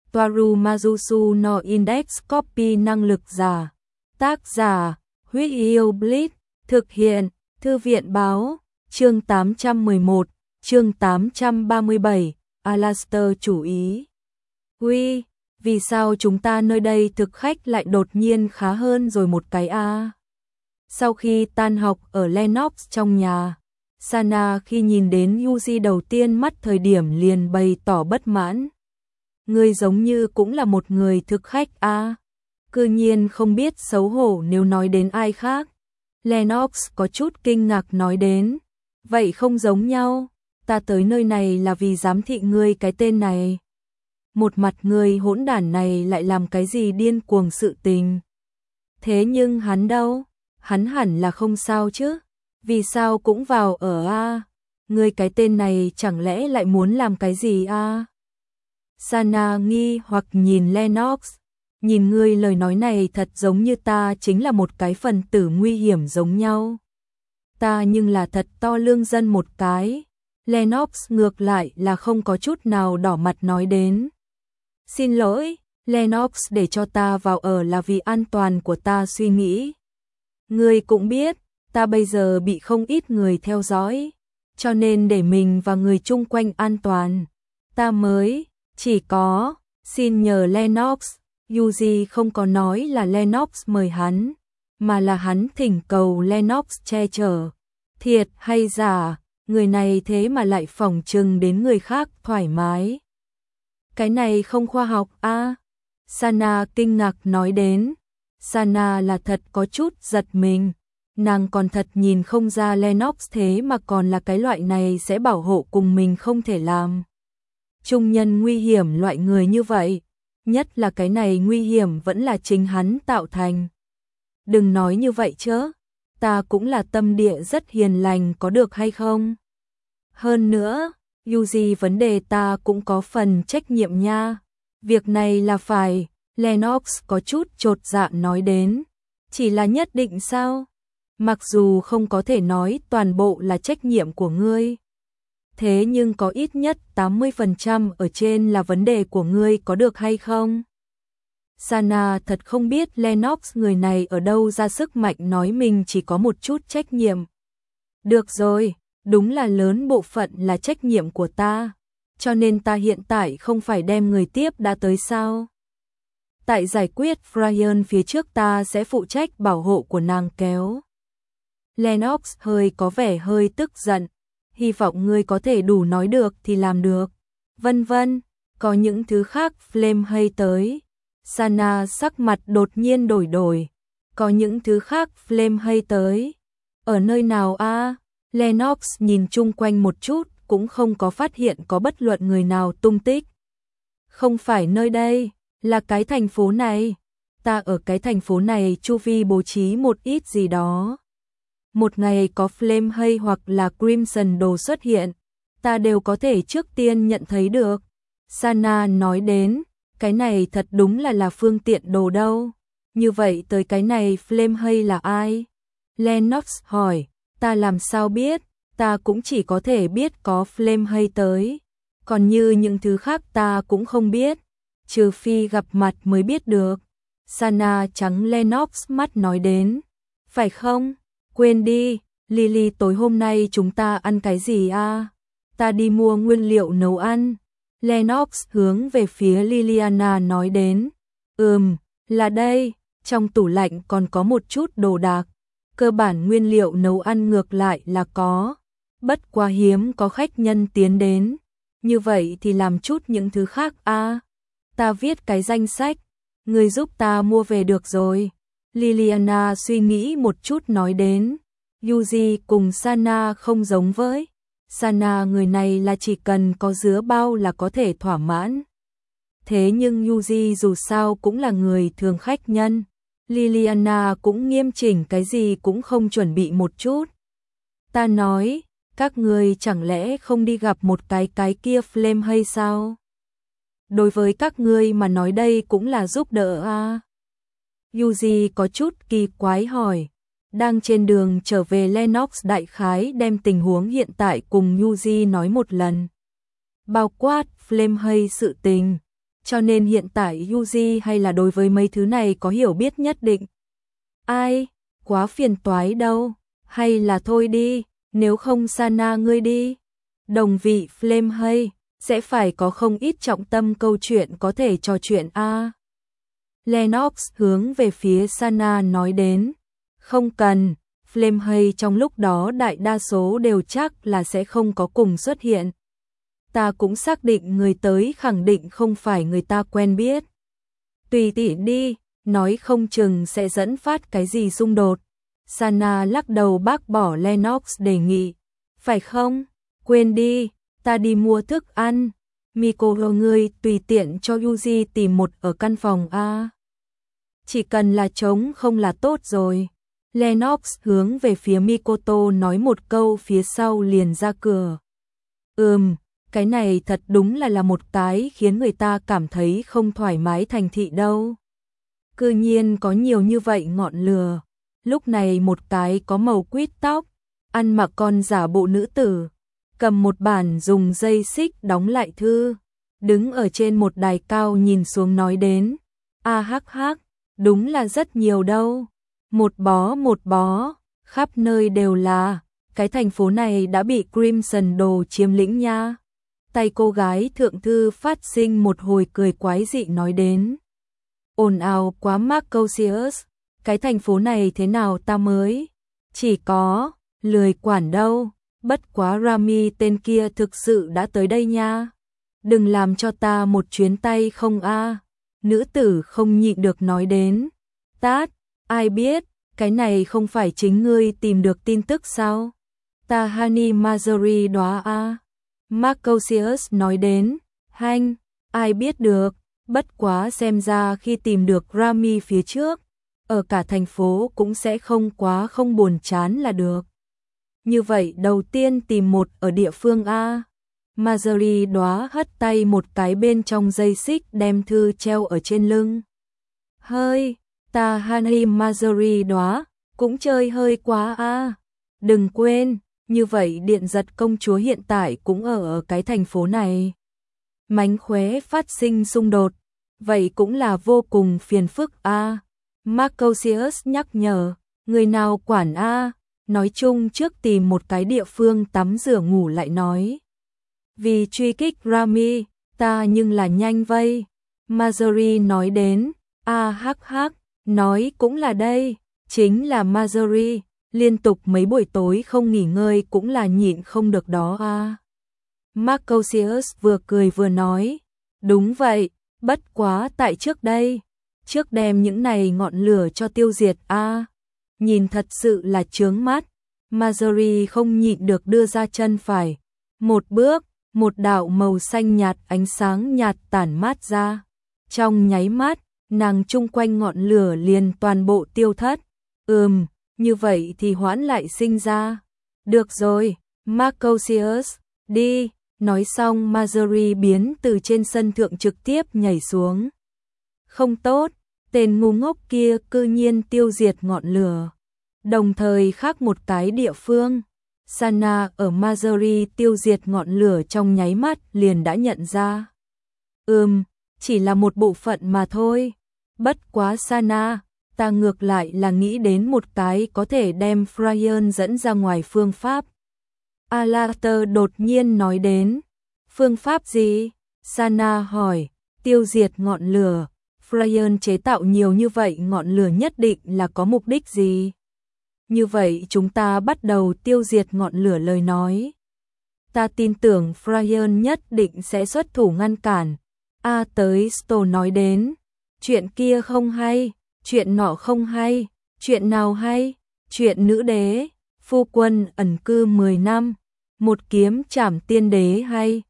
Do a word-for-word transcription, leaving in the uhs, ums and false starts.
Toaru Majusu no Index Copy năng lực giả. Tác giả, Huyết Yêu Blitz, thực hiện, Thư viện báo, chương tám trăm mười một, chương tám trăm ba mươi bảy, Alastair chủ ý. Uy, vì sao chúng ta nơi đây thực khách lại đột nhiên khá hơn rồi một cái a? À? Sau khi tan học ở Lennox trong nhà, Sana khi nhìn đến Yuji đầu tiên mắt thời điểm liền bày tỏ bất mãn. Ngươi giống như cũng là một người thực khách a, à? Cư nhiên không biết xấu hổ nếu nói đến ai khác. Lennox có chút kinh ngạc nói đến, vậy không giống nhau, ta tới nơi này là vì giám thị ngươi cái tên này. Một mặt ngươi hỗn đản này lại làm cái gì điên cuồng sự tình. Thế nhưng hắn đâu, hắn hẳn là không sao chứ, vì sao cũng vào ở a? À? Ngươi cái tên này chẳng lẽ lại muốn làm cái gì a? À? Sana nghi hoặc nhìn Lennox, nhìn ngươi lời nói này thật giống như ta chính là một cái phần tử nguy hiểm giống nhau. Ta nhưng là thật to lương dân một cái. Lennox ngược lại là không có chút nào đỏ mặt nói đến. Xin lỗi, Lennox, để cho ta vào ở là vì an toàn của ta suy nghĩ. Ngươi cũng biết, ta bây giờ bị không ít người theo dõi, cho nên để mình và người chung quanh an toàn, ta mới, chỉ có, xin nhờ Lennox. Yuji không có nói là Lennox mời hắn, mà là hắn thỉnh cầu Lennox che chở. Thiệt hay giả, người này thế mà lại phỏng chừng đến người khác thoải mái. Cái này không khoa học a. À? Sana kinh ngạc nói đến. Sana là thật có chút giật mình, nàng còn thật nhìn không ra Lennox thế mà còn là cái loại này sẽ bảo hộ cùng mình không thể làm. Trung nhân nguy hiểm loại người như vậy, nhất là cái này nguy hiểm vẫn là chính hắn tạo thành. Đừng nói như vậy chứ, ta cũng là tâm địa rất hiền lành có được hay không? Hơn nữa, Yuji vấn đề ta cũng có phần trách nhiệm nha. Việc này là phải, Lennox có chút chột dạ nói đến. Chỉ là nhất định sao? Mặc dù không có thể nói toàn bộ là trách nhiệm của ngươi, thế nhưng có ít nhất tám mươi phần trăm ở trên là vấn đề của ngươi có được hay không? Sana thật không biết Lennox người này ở đâu ra sức mạnh nói mình chỉ có một chút trách nhiệm. Được rồi, đúng là lớn bộ phận là trách nhiệm của ta, cho nên ta hiện tại không phải đem người tiếp đã tới sao? Tại giải quyết Brian phía trước ta sẽ phụ trách bảo hộ của nàng kéo. Lennox hơi có vẻ hơi tức giận. Hy vọng ngươi có thể đủ nói được thì làm được. Vân vân, có những thứ khác Flame hay tới. Sana sắc mặt đột nhiên đổi đổi. Có những thứ khác Flame hay tới. Ở nơi nào a? À? Lennox nhìn chung quanh một chút, cũng không có phát hiện có bất luận người nào tung tích. Không phải nơi đây, là cái thành phố này. Ta ở cái thành phố này chu vi bố trí một ít gì đó. Một ngày có Flame hay hoặc là Crimson đồ xuất hiện, ta đều có thể trước tiên nhận thấy được. Sana nói đến, cái này thật đúng là là phương tiện đồ đâu. Như vậy tới cái này Flame hay là ai? Lennox hỏi, ta làm sao biết, ta cũng chỉ có thể biết có Flame hay tới. Còn như những thứ khác ta cũng không biết, trừ phi gặp mặt mới biết được. Sana trắng Lennox mắt nói đến, phải không? Quên đi, Lily, tối hôm nay chúng ta ăn cái gì a? À? Ta đi mua nguyên liệu nấu ăn. Lennox hướng về phía Liliana nói đến. Ừm, là đây, trong tủ lạnh còn có một chút đồ đạc. Cơ bản nguyên liệu nấu ăn ngược lại là có. Bất quá hiếm có khách nhân tiến đến. Như vậy thì làm chút những thứ khác a. À? Ta viết cái danh sách, người giúp ta mua về được rồi. Liliana suy nghĩ một chút nói đến. Yuji cùng Sana không giống với. Sana người này là chỉ cần có dứa bao là có thể thỏa mãn. Thế nhưng Yuji dù sao cũng là người thường khách nhân. Liliana cũng nghiêm chỉnh, cái gì cũng không chuẩn bị một chút. Ta nói, các người chẳng lẽ không đi gặp một cái cái kia Flame hay sao? Đối với các ngươi mà nói đây cũng là giúp đỡ à? Yuji có chút kỳ quái hỏi. Đang trên đường trở về, Lennox đại khái đem tình huống hiện tại cùng Yuji nói một lần. Bao quát Flame hay sự tình. cho nên hiện tại Yuji hay là đối với mấy thứ này có hiểu biết nhất định. Ai, quá phiền toái đâu, hay là thôi đi, nếu không Sana ngươi đi. Đồng vị Flame hay, sẽ phải có không ít trọng tâm câu chuyện có thể trò chuyện a. À. Lennox hướng về phía Sana nói đến, không cần, Flame hay trong lúc đó đại đa số đều chắc là sẽ không có cùng xuất hiện. Ta cũng xác định người tới khẳng định không phải người ta quen biết. Tùy tỷ đi, nói không chừng sẽ dẫn phát cái gì xung đột. Sana lắc đầu bác bỏ Lennox đề nghị. Phải không? Quên đi, ta đi mua thức ăn. Mikoro ngươi tùy tiện cho Yuji tìm một ở căn phòng A. Chỉ cần là trống không là tốt rồi. Lennox hướng về phía Mikoto nói một câu phía sau liền ra cửa. Ừm, cái này thật đúng là là một cái khiến người ta cảm thấy không thoải mái thành thị đâu. Cư nhiên có nhiều như vậy ngọn lửa. Lúc này một cái có màu quýt tóc, ăn mặc con giả bộ nữ tử, cầm một bản dùng dây xích đóng lại thư, đứng ở trên một đài cao nhìn xuống nói đến. A hắc hắc, đúng là rất nhiều đâu. Một bó một bó, khắp nơi đều là, cái thành phố này đã bị Crimson Đồ chiếm lĩnh nha. Tay cô gái thượng thư phát sinh một hồi cười quái dị nói đến. Ồn ào quá Marcosius, cái thành phố này thế nào ta mới? Chỉ có, lười quản đâu, bất quá Rami tên kia thực sự đã tới đây nha. Đừng làm cho ta một chuyến tay không a. Nữ tử không nhịn được nói đến. Tát, ai biết, cái này không phải chính ngươi tìm được tin tức sao? Tahani Marjorie đó a. Marcosius nói đến, hanh, ai biết được, bất quá xem ra khi tìm được Rami phía trước, ở cả thành phố cũng sẽ không quá không buồn chán là được. Như vậy đầu tiên tìm một ở địa phương A. Marjorie đóa hất tay một cái bên trong dây xích đem thư treo ở trên lưng. Hơi, ta Hani Marjorie đóa, cũng chơi hơi quá A. Đừng quên, như vậy điện giật công chúa hiện tại cũng ở ở cái thành phố này. Mánh khóe phát sinh xung đột, vậy cũng là vô cùng phiền phức A. Marcosius nhắc nhở, người nào quản A, nói chung trước tìm một cái địa phương tắm rửa ngủ lại nói. Vì truy kích Rami, ta nhưng là nhanh vây. Marjorie nói đến, A hắc hắc, nói cũng là đây, chính là Marjorie, liên tục mấy buổi tối không nghỉ ngơi cũng là nhịn không được đó A. Marcosius vừa cười vừa nói, đúng vậy, bất quá tại trước đây, trước đem những này ngọn lửa cho tiêu diệt a. Nhìn thật sự là chướng mắt. Marjorie không nhịn được đưa ra chân phải, một bước, một đạo màu xanh nhạt ánh sáng nhạt tản mát ra. Trong nháy mắt, nàng chung quanh ngọn lửa liền toàn bộ tiêu thất. Ừm, như vậy thì hoãn lại sinh ra. Được rồi, Marcosius, đi. Nói xong Marjorie biến từ trên sân thượng trực tiếp nhảy xuống. Không tốt, tên ngu ngốc kia cư nhiên tiêu diệt ngọn lửa. Đồng thời khác một cái địa phương, Sana ở Marjorie tiêu diệt ngọn lửa trong nháy mắt liền đã nhận ra. Ừm, chỉ là một bộ phận mà thôi. Bất quá Sana, ta ngược lại là nghĩ đến một cái có thể đem Fryan dẫn ra ngoài phương pháp. Alastair đột nhiên nói đến. Phương pháp gì? Sana hỏi. Tiêu diệt ngọn lửa. Fryan chế tạo nhiều như vậy ngọn lửa nhất định là có mục đích gì? Như vậy chúng ta bắt đầu tiêu diệt ngọn lửa lời nói. Ta tin tưởng Fryan nhất định sẽ xuất thủ ngăn cản. A tới Sto nói đến. Chuyện kia không hay, chuyện nọ không hay, chuyện nào hay? Chuyện nữ đế, phu quân ẩn cư mười năm, một kiếm trảm tiên đế hay,